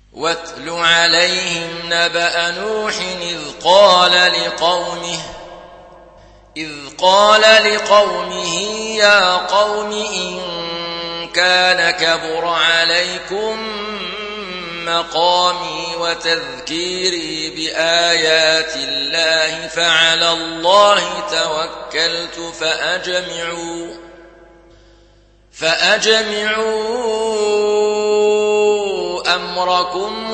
واتل عليهم نبأ نوح إذ قال لقومه يا قوم إن كان كبر عليكم مقامي وتذكيري بآيات الله فعلى الله توكلت فأجمعوا أمركم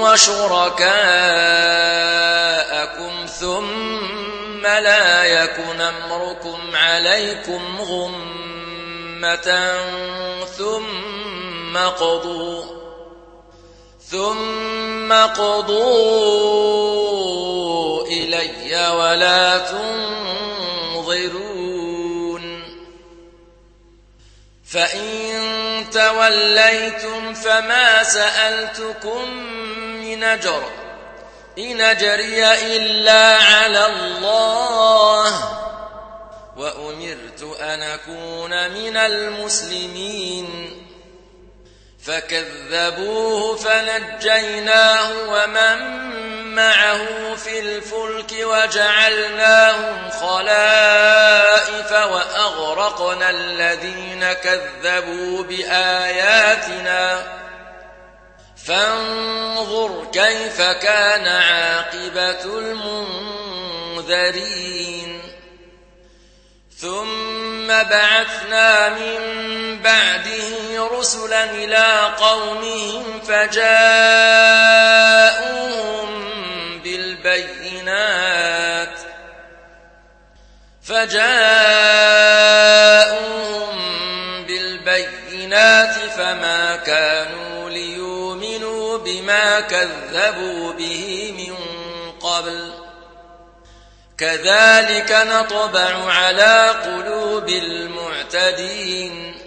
وشركاءكم ثم لا يكن أمركم عليكم غمة ثم قضوا إلي ولا تنظرون فإن توليتم فما سألتكم من أجر إن أجري إلا على الله وأمرت أن أكون من المسلمين فكذبوه فنجيناه ومن معه في الفلك وجعلناهم خلائف وأغرقنا الذين كذبوا بآياتنا فانظر كيف كان عاقبة المنذرين ثم بعثنا من بعده رسلا إلى قومهم فجاءوهم بالبينات فما كانوا ليؤمنوا بما كذبوا به من قبل كذلك نطبع على قلوب المعتدين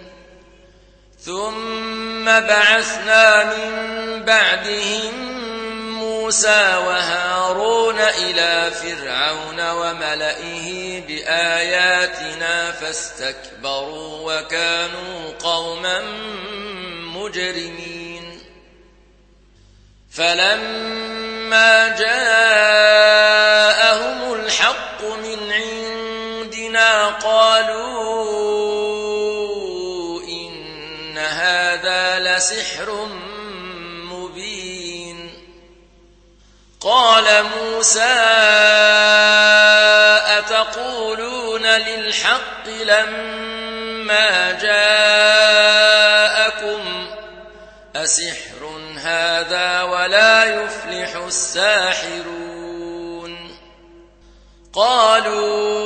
ثم بعثنا من بعدهم موسى وهارون إلى فرعون وملئه بآياتنا فاستكبروا وكانوا قوما مجرمين فلما جاءهم الحق من عندنا قالوا إن هذا لسحر مبين قال موسى أتقولون للحق لما جاءكم أسحر هذا ولا يفلح الساحرون قالوا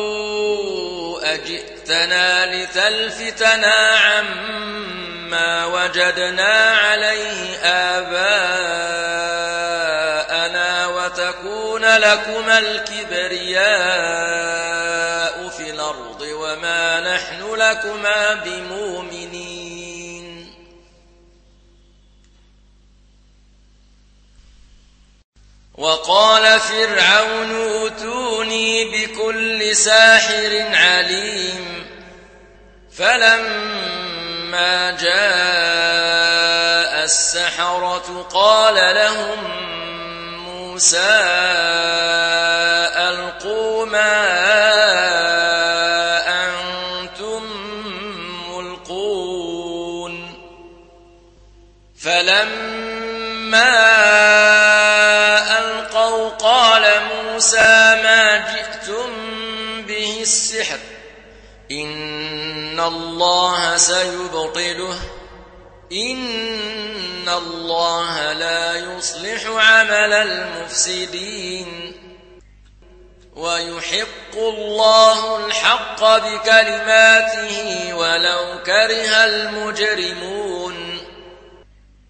أجئتنا لتلفتنا عما وجدنا عليه آباءنا وتكون لكما الكبرياء في الأرض وما نحن لكما بمؤمنين وقال فرعون ائتوني بكل ساحر عليم فلما جاء السحرة قال لهم موسى ألقوا ما أنتم ملقون فلما قال موسى ما جئتم به السحر إن الله سيبطله إن الله لا يصلح عمل المفسدين ويحق الله الحق بكلماته ولو كره المجرمون